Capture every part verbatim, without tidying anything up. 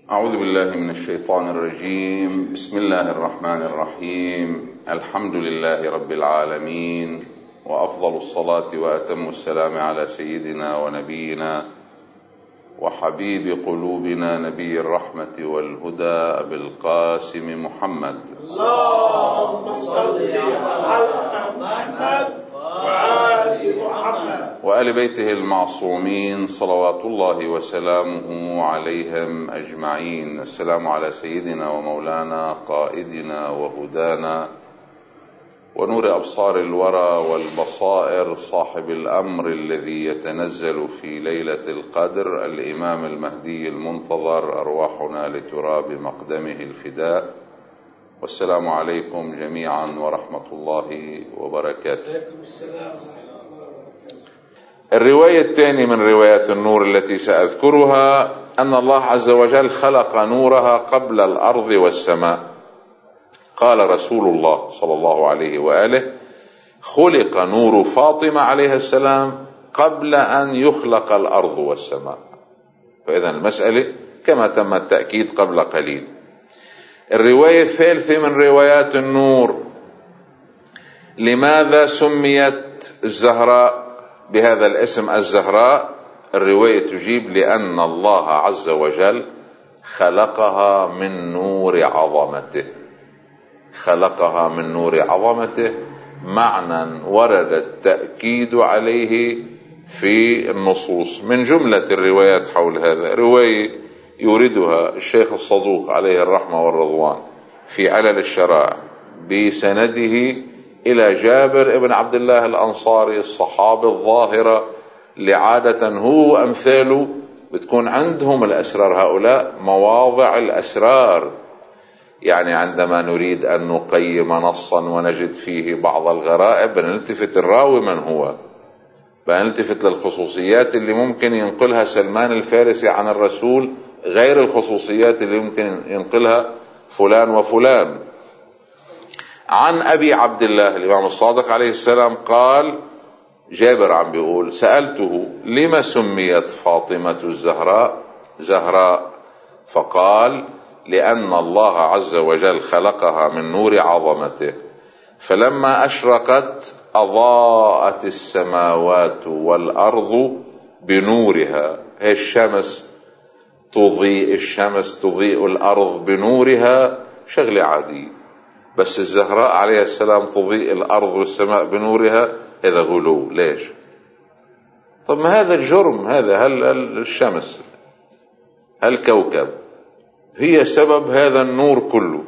أعوذ بالله من الشيطان الرجيم. بسم الله الرحمن الرحيم. الحمد لله رب العالمين، وأفضل الصلاة وأتم السلام على سيدنا ونبينا وحبيب قلوبنا نبي الرحمة والهدى أبي القاسم محمد. اللهم صل على محمد وآل محمد وآل بيته المعصومين صلوات الله وسلامه عليهم أجمعين. السلام على سيدنا ومولانا قائدنا وهدانا ونور أبصار الورى والبصائر، صاحب الأمر الذي يتنزل في ليلة القدر، الإمام المهدي المنتظر، أرواحنا لتراب مقدمه الفداء. والسلام عليكم جميعا ورحمة الله وبركاته. الرواية الثانية من روايات النور التي سأذكرها أن الله عز وجل خلق نورها قبل الأرض والسماء. قال رسول الله صلى الله عليه وآله: خلق نور فاطمة عليه السلام قبل أن يخلق الأرض والسماء. فإذا المسألة كما تم التأكيد قبل قليل. الرواية الثالثة من روايات النور: لماذا سميت الزهراء بهذا الاسم الزهراء؟ الرواية تجيب: لأن الله عز وجل خلقها من نور عظمته. خلقها من نور عظمته معنى ورد التأكيد عليه في النصوص. من جملة الروايات حول هذا رواية يوردها الشيخ الصدوق عليه الرحمة والرضوان في علل الشرائع بسنده إلى جابر ابن عبد الله الأنصاري الصحابي الظاهرة، لعادة هو أمثاله بتكون عندهم الأسرار، هؤلاء مواضع الأسرار. يعني عندما نريد أن نقيم نصا ونجد فيه بعض الغرائب بنلتفت الراوي من هو، بنلتفت للخصوصيات اللي ممكن ينقلها سلمان الفارسي عن الرسول غير الخصوصيات اللي ممكن ينقلها فلان وفلان. عن أبي عبد الله الإمام الصادق عليه السلام قال، جابر عم بيقول: سألته: لما سميت فاطمة الزهراء زهراء؟ فقال: لأن الله عز وجل خلقها من نور عظمته، فلما أشرقت أضاءت السماوات والأرض بنورها. هي الشمس تضيء، الشمس تضيء الأرض بنورها، شغلة عادية. بس الزهراء عليه السلام تضيء الأرض والسماء بنورها، هذا غلو. ليش؟ طب ما هذا الجرم، هذا هل الشمس الكوكب هي سبب هذا النور كله.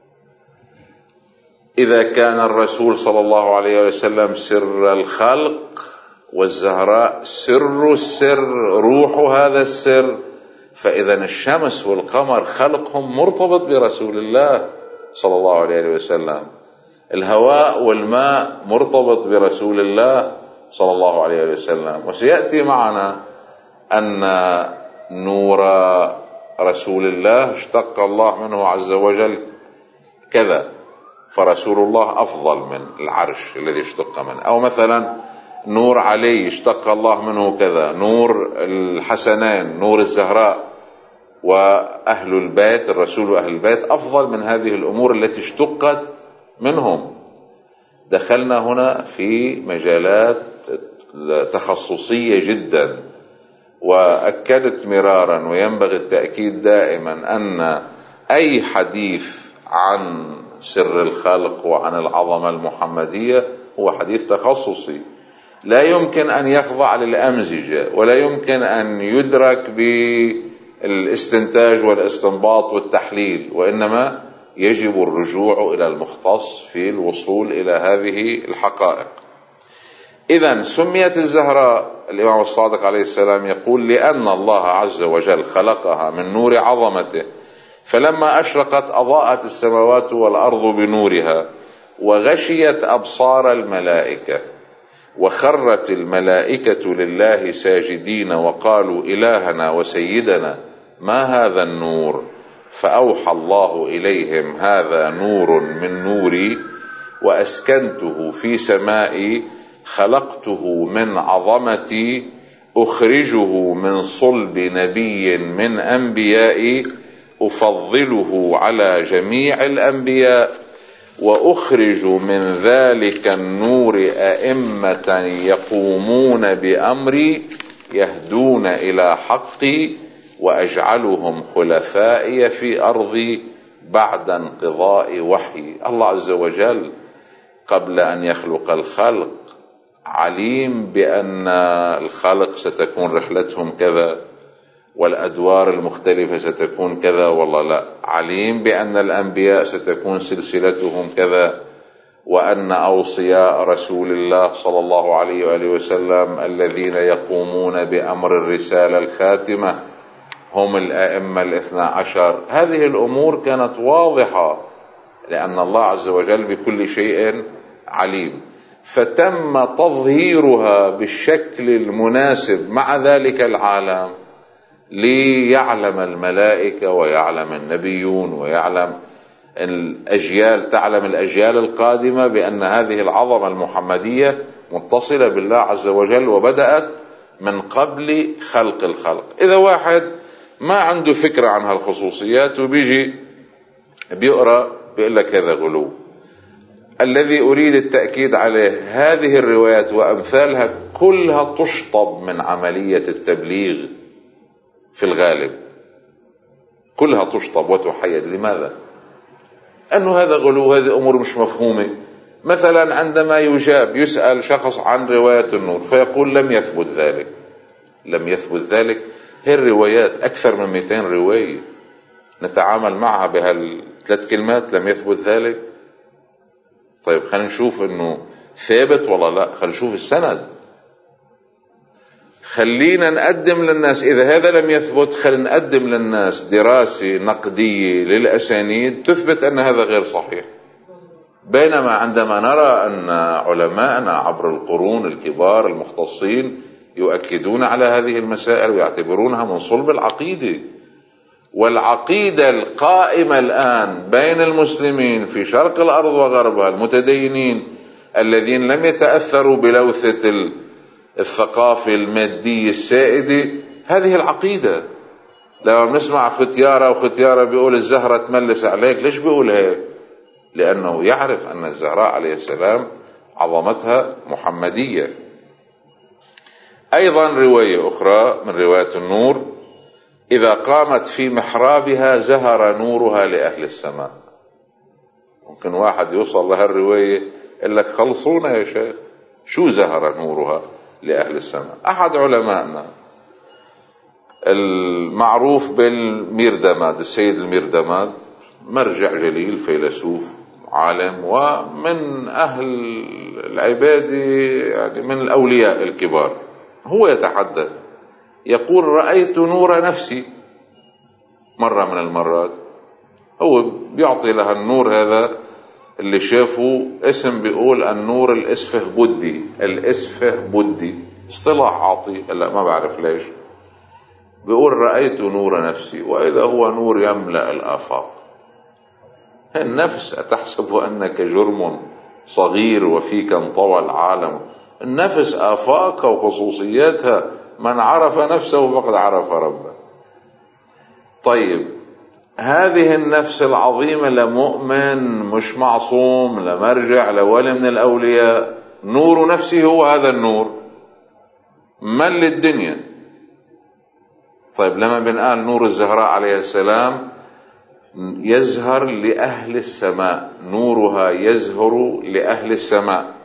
إذا كان الرسول صلى الله عليه وسلم سر الخلق والزهراء سر السر، روح هذا السر، فإذا الشمس والقمر خلقهم مرتبط برسول الله صلى الله عليه وسلم. الهواء والماء مرتبط برسول الله صلى الله عليه وسلم. وسيأتي معنا أن نور رسول الله اشتق الله منه عز وجل كذا، فرسول الله أفضل من العرش الذي اشتق منه. أو مثلا نور علي اشتق الله منه كذا، نور الحسنين، نور الزهراء وأهل البيت، الرسول وأهل البيت أفضل من هذه الأمور التي اشتقت منهم. دخلنا هنا في مجالات تخصصية جدا، وأكدت مرارا وينبغي التأكيد دائما أن أي حديث عن سر الخلق وعن العظمة المحمدية هو حديث تخصصي، لا يمكن أن يخضع للأمزجة، ولا يمكن أن يدرك بالاستنتاج والاستنباط والتحليل، وإنما يجب الرجوع إلى المختص في الوصول إلى هذه الحقائق. إذن سميت الزهراء، الإمام الصادق عليه السلام يقول: لأن الله عز وجل خلقها من نور عظمته، فلما أشرقت أضاءت السماوات والأرض بنورها، وغشيت أبصار الملائكة، وخرت الملائكة لله ساجدين، وقالوا: إلهنا وسيدنا ما هذا النور؟ فأوحى الله إليهم: هذا نور من نوري، وأسكنته في سمائي، خلقته من عظمتي، أخرجه من صلب نبي من أنبيائي، أفضله على جميع الأنبياء، وأخرج من ذلك النور أئمة يقومون بأمري يهدون إلى حقي، وأجعلهم خلفائي في أرضي بعد انقضاء وحي. الله عز وجل قبل أن يخلق الخلق عليم بأن الخلق ستكون رحلتهم كذا، والأدوار المختلفة ستكون كذا، والله لا، عليم بأن الأنبياء ستكون سلسلتهم كذا، وأن أوصياء رسول الله صلى الله عليه وآله وسلم الذين يقومون بأمر الرسالة الخاتمة هم الأئمة الاثنى عشر. هذه الأمور كانت واضحة لأن الله عز وجل بكل شيء عليم، فتم تظهيرها بالشكل المناسب مع ذلك العالم ليعلم الملائكة ويعلم النبيون ويعلم الأجيال، تعلم الأجيال القادمة بأن هذه العظمة المحمدية متصلة بالله عز وجل وبدأت من قبل خلق الخلق. إذا واحد ما عنده فكرة عن هالخصوصيات وبيجي بيقرأ بيقول لك هذا غلو، الذي أريد التأكيد عليه هذه الروايات وأمثالها كلها تشطب من عملية التبليغ في الغالب، كلها تشطب وتحيد. لماذا؟ أنه هذا غلو، هذه أمور مش مفهومة. مثلا عندما يجاب يسأل شخص عن رواية النور فيقول لم يثبت ذلك، لم يثبت ذلك. هي الروايات أكثر من مئتين رواية نتعامل معها بهالثلاث كلمات لم يثبت ذلك. طيب خلينا نشوف انه ثابت ولا لا، خلينا نشوف السند، خلينا نقدم للناس إذا هذا لم يثبت خلينا نقدم للناس دراسة نقدية للأسانيد تثبت أن هذا غير صحيح. بينما عندما نرى أن علماءنا عبر القرون الكبار المختصين يؤكدون على هذه المسائل ويعتبرونها من صلب العقيدة، والعقيدة القائمة الآن بين المسلمين في شرق الأرض وغربها المتدينين الذين لم يتأثروا بلوثة الثقافة المادية السائدة، هذه العقيدة. لما بنسمع ختيارة وختيارة بيقول الزهرة تملس عليك، ليش بيقول هيك؟ لأنه يعرف أن الزهراء عليه السلام عظمتها محمدية. أيضا رواية أخرى من رواية النور: إذا قامت في محرابها زهر نورها لأهل السماء. ممكن واحد يوصل لها الرواية يقول لك خلصونا يا شيخ، شو زهر نورها لأهل السماء؟ أحد علمائنا المعروف بالميردماد، السيد الميردماد، مرجع جليل، فيلسوف، عالم، ومن أهل العبادة، يعني من الأولياء الكبار، هو يتحدث يقول: رأيت نور نفسي. مرة من المرات هو بيعطي لها النور هذا اللي شافه اسم، بيقول النور الاسفه بدي، الاسفه بدي اصطلاح عاطي، هلا ما بعرف ليش. بيقول رأيت نور نفسي وإذا هو نور يملأ الآفاق. النفس أتحسب أنك جرم صغير وفيك انطوى العالم؟ النفس آفاقها وخصوصياتها، من عرف نفسه فقد عرف ربه. طيب هذه النفس العظيمة لمؤمن مش معصوم، لمرجع، لولي من الأولياء، نور نفسه هو هذا النور مل الدنيا. طيب لما بنقال نور الزهراء عليه السلام يزهر لأهل السماء، نورها يزهر لأهل السماء.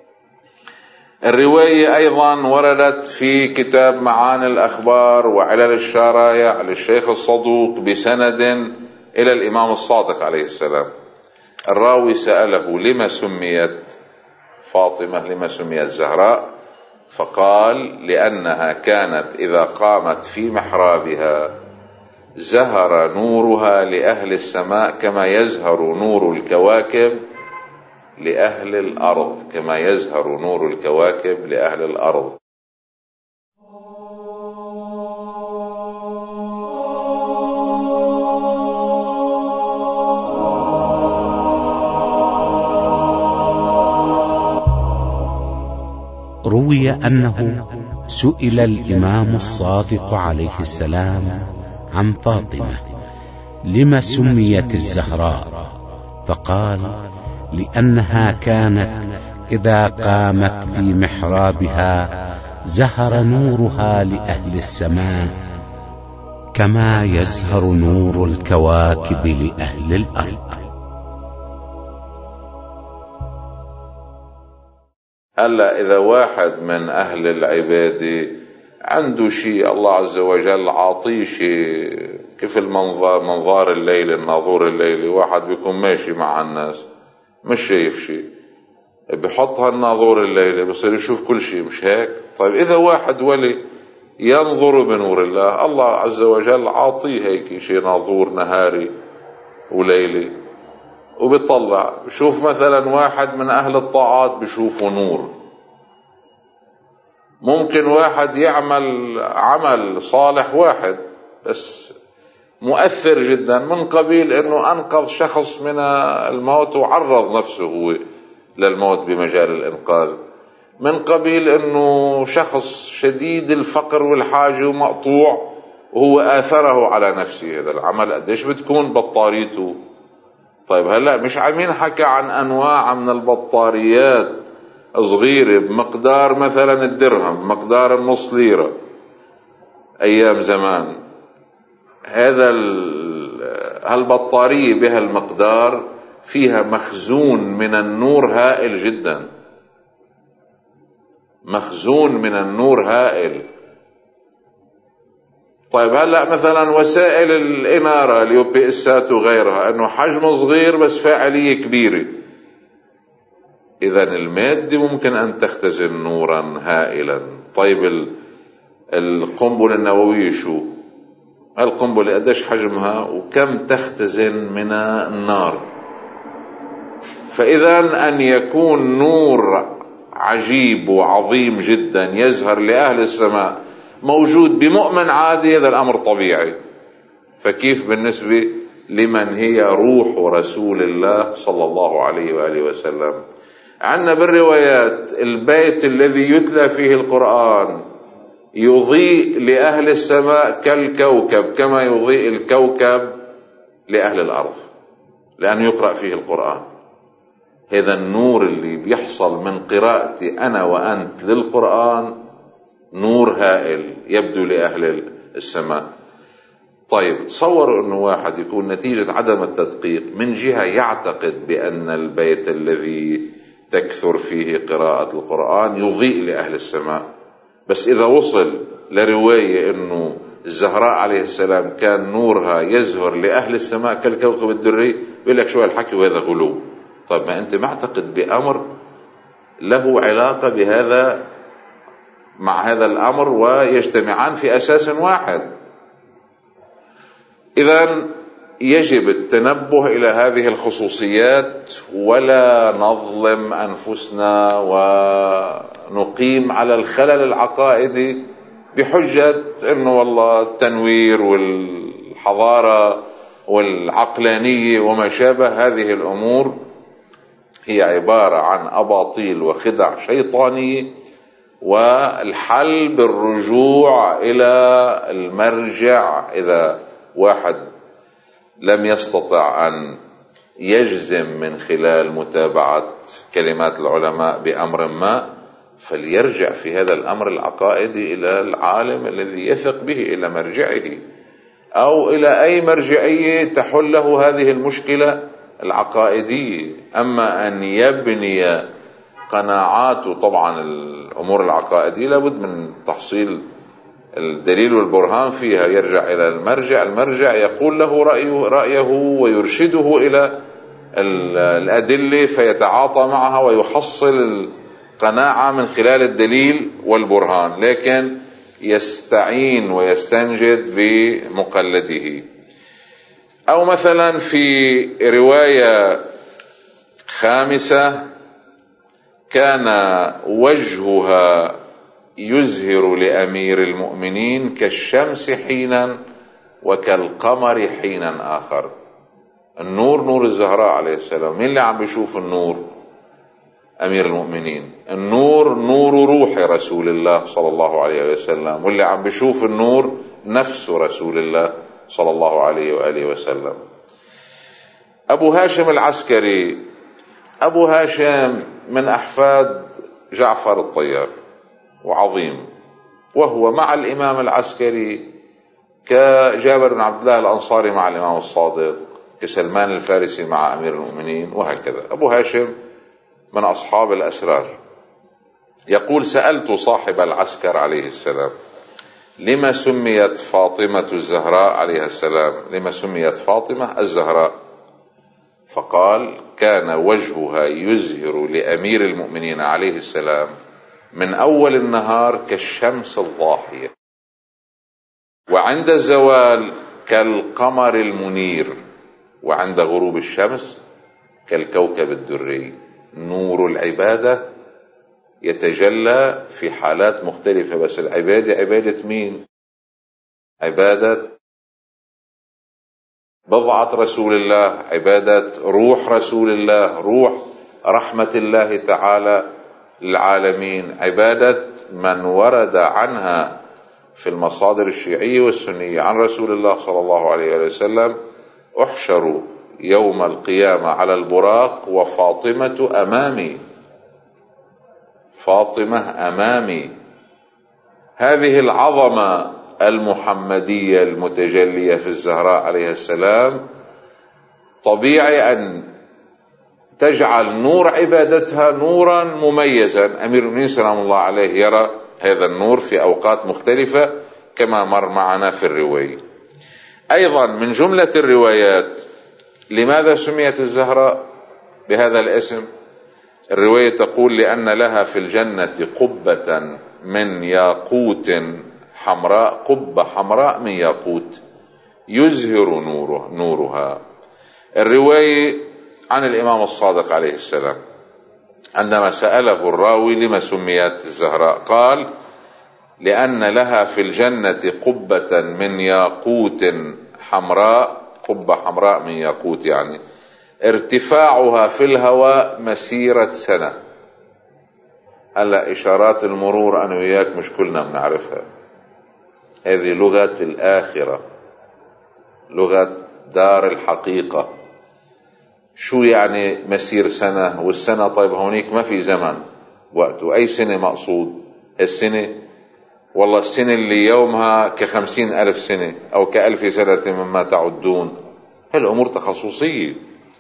الرواية أيضا وردت في كتاب معاني الأخبار وعلل الشرايع للشيخ الصدوق بسند إلى الإمام الصادق عليه السلام. الراوي سأله: لما سميت فاطمة، لما سميت زهراء؟ فقال: لأنها كانت إذا قامت في محرابها زهر نورها لأهل السماء كما يزهر نور الكواكب لأهل الأرض، كما يزهر نور الكواكب لأهل الأرض. روي أنه سئل الإمام الصادق عليه السلام عن فاطمة لم سميت الزهراء؟ فقال: لأنها كانت إذا قامت في محرابها زهر نورها لأهل السماء كما يزهر نور الكواكب لأهل الأرض. هلا إذا واحد من أهل العبادة عنده شيء الله عز وجل عاطيه شيء، كيف المنظار منظار الليل الناظور الليلي، واحد بيكون ماشي مع الناس مش شايف شيء، بحط هالناظور الليلي بصير يشوف كل شيء، مش هيك؟ طيب إذا واحد ولي ينظر بنور الله، الله عز وجل عاطيه هيك شيء ناظور نهاري وليلي، وبيطلع بشوف مثلا واحد من أهل الطاعات بشوفه نور. ممكن واحد يعمل عمل صالح واحد بس مؤثر جدا، من قبيل انه انقذ شخص من الموت وعرض نفسه هو للموت بمجال الانقاذ، من قبيل انه شخص شديد الفقر والحاجة ومقطوع وهو آثره على نفسه. هذا العمل قديش بتكون بطاريته؟ طيب هلأ مش عمين حكى عن أنواع من البطاريات صغيرة بمقدار مثلا الدرهم، مقدار النص ليرة أيام زمان، هذا هالبطارية بهالمقدار فيها مخزون من النور هائل جدا، مخزون من النور هائل. طيب هلأ مثلا وسائل الإنارة اليو بي إسات وغيرها، أنه حجم صغير بس فاعلية كبيرة. إذن المادة ممكن أن تختزن نورا هائلا. طيب القنبلة النووية شو؟ القنبلة قديش حجمها وكم تختزن من النار؟ فإذا أن يكون نور عجيب وعظيم جدا يزهر لأهل السماء موجود بمؤمن عادي، هذا الأمر طبيعي، فكيف بالنسبة لمن هي روح رسول الله صلى الله عليه وآله وسلم؟ عندنا بالروايات البيت الذي يتلى فيه القرآن يضيء لأهل السماء كالكوكب، كما يضيء الكوكب لأهل الأرض، لأنه يقرأ فيه القرآن. هذا النور اللي بيحصل من قراءتي أنا وأنت للقرآن نور هائل يبدو لأهل السماء. طيب تصوروا أنه واحد يكون نتيجة عدم التدقيق من جهة يعتقد بأن البيت الذي تكثر فيه قراءة القرآن يضيء لأهل السماء، بس إذا وصل لرواية أنه الزهراء عليه السلام كان نورها يزهر لأهل السماء كالكوكب الدري، بيقول لك شو هالحكي وهذا غلو. طيب ما أنت معتقد بأمر له علاقة بهذا مع هذا الأمر ويجتمعان في أساس واحد. إذن يجب التنبه إلى هذه الخصوصيات، ولا نظلم أنفسنا ونقيم على الخلل العقائدي بحجة أنه والله التنوير والحضارة والعقلانية وما شابه. هذه الأمور هي عبارة عن أباطيل وخدع شيطانية، والحل بالرجوع إلى المرجع. إذا واحد لم يستطع أن يجزم من خلال متابعة كلمات العلماء بأمر ما، فليرجع في هذا الأمر العقائدي إلى العالم الذي يثق به، إلى مرجعه، أو إلى أي مرجعية تحل له هذه المشكلة العقائدية. أما أن يبني قناعاته، طبعا الأمور العقائدية لابد من تحصيل الدليل والبرهان فيها، يرجع إلى المرجع، المرجع يقول له رأيه, رأيه ويرشده إلى الأدلة فيتعاطى معها ويحصل القناعة من خلال الدليل والبرهان، لكن يستعين ويستنجد بمقلده. أو مثلا في رواية خامسة كان وجهها يزهر لأمير المؤمنين كالشمس حينا وكالقمر حينا آخر. النور نور الزهراء عليه السلام، مين اللي عم بيشوف النور؟ أمير المؤمنين. النور نور روح رسول الله صلى الله عليه وسلم، واللي عم بيشوف النور نفس رسول الله صلى الله عليه وآله وسلم. أبو هاشم العسكري، أبو هاشم من أحفاد جعفر الطيار وعظيم، وهو مع الإمام العسكري كجابر بن عبد الله الأنصاري مع الإمام الصادق، كسلمان الفارسي مع أمير المؤمنين، وهكذا. أبو هاشم من أصحاب الأسرار. يقول: سألت صاحب العسكر عليه السلام: لما سميت فاطمة الزهراء عليها السلام، لما سميت فاطمة الزهراء؟ فقال: كان وجهها يزهر لأمير المؤمنين عليه السلام من أول النهار كالشمس الضاحية، وعند الزوال كالقمر المنير، وعند غروب الشمس كالكوكب الدري. نور العبادة يتجلى في حالات مختلفة، بس العبادة عبادة مين؟ عبادة بضعة رسول الله، عبادة روح رسول الله، روح رحمة الله تعالى للعالمين، عبادة من ورد عنها في المصادر الشيعية والسنية عن رسول الله صلى الله عليه وسلم: احشروا يوم القيامة على البراق وفاطمة أمامي، فاطمة أمامي. هذه العظمة المحمدية المتجلية في الزهراء عليه السلام طبيعي أن تجعل نور عبادتها نورا مميزا. أمير المؤمنين سلام الله عليه يرى هذا النور في أوقات مختلفة كما مر معنا في الرواية. أيضا من جملة الروايات لماذا سميت الزهراء بهذا الاسم؟ الرواية تقول: لأن لها في الجنة قبة من ياقوت حمراء، قبة حمراء من ياقوت يزهر نوره نورها. الرواية عن الإمام الصادق عليه السلام عندما سأله الراوي لما سميت الزهراء، قال: لأن لها في الجنة قبة من ياقوت حمراء، قبة حمراء من ياقوت يعني ارتفاعها في الهواء مسيرة سنة. هلا إشارات المرور أنا وياك مش كلنا بنعرفها، هذه لغة الآخرة، لغة دار الحقيقة. شو يعني مسير سنة؟ والسنة طيب هونيك ما في زمن وقت، وأي سنة مقصود؟ السنة والله السنة اللي يومها كخمسين ألف سنة أو كألف سنة مما تعدون، هالأمور تخصصية.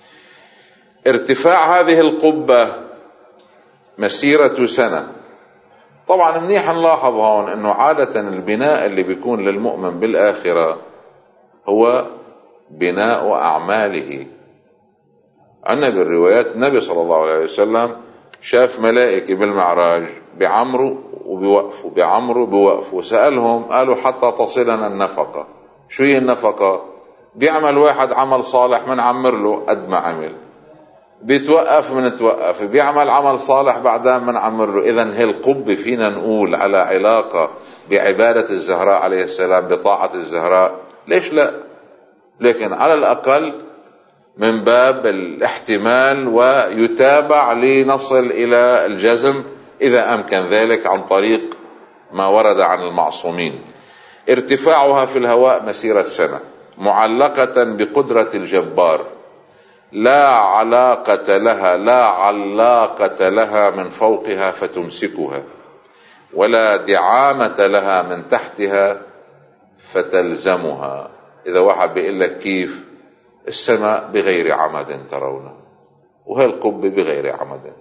ارتفاع هذه القبة مسيرة سنة. طبعا منيح نلاحظ هون أنه عادة البناء اللي بيكون للمؤمن بالآخرة هو بناء أعماله. عنا بالروايات النبي صلى الله عليه وسلم شاف ملائكة بالمعراج بعمروا وبيوقفوا، بعمروا بيوقفوا، سألهم قالوا: حتى تصلنا النفقة. شو هي النفقة؟ بيعمل واحد عمل صالح من عمر له قد ما عمل، بيتوقف من توقف، بيعمل عمل صالح بعدين من عمر له. إذن هالقبة فينا نقول على علاقة بعبادة الزهراء عليه السلام، بطاعة الزهراء، ليش لا؟ لكن على الأقل من باب الاحتمال، ويتابع لنصل إلى الجزم إذا أمكن ذلك عن طريق ما ورد عن المعصومين. ارتفاعها في الهواء مسيرة سنة، معلقة بقدرة الجبار، لا علاقة لها لا علاقة لها من فوقها فتمسكها، ولا دعامة لها من تحتها فتلزمها. إذا واحد بيقول لك كيف؟ السماء بغير عمد ترونه، وهالقبة بغير عمد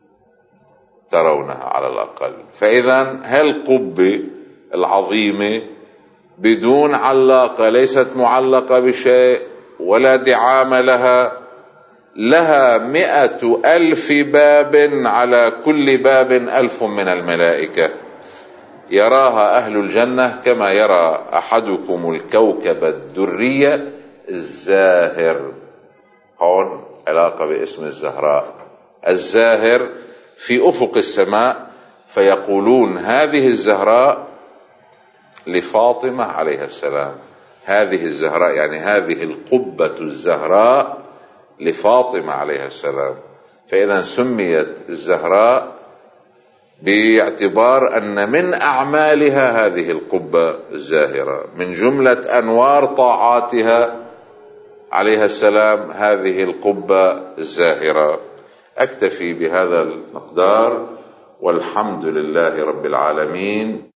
ترونها على الأقل. فإذا هالقبة العظيمة بدون علاقة، ليست معلقة بشيء ولا دعامة لها، لها مئة ألف باب، على كل باب ألف من الملائكة، يراها أهل الجنة كما يرى أحدكم الكوكب الدري الزاهر. هون علاقة باسم الزهراء، الزاهر في أفق السماء، فيقولون هذه الزهراء لفاطمة عليها السلام، هذه الزهراء يعني هذه القبة الزهراء لفاطمة عليها السلام. فإذا سميت الزهراء باعتبار أن من أعمالها هذه القبة الزاهرة، من جملة أنوار طاعاتها عليها السلام هذه القبة الزاهرة. أكتفي بهذا المقدار، والحمد لله رب العالمين.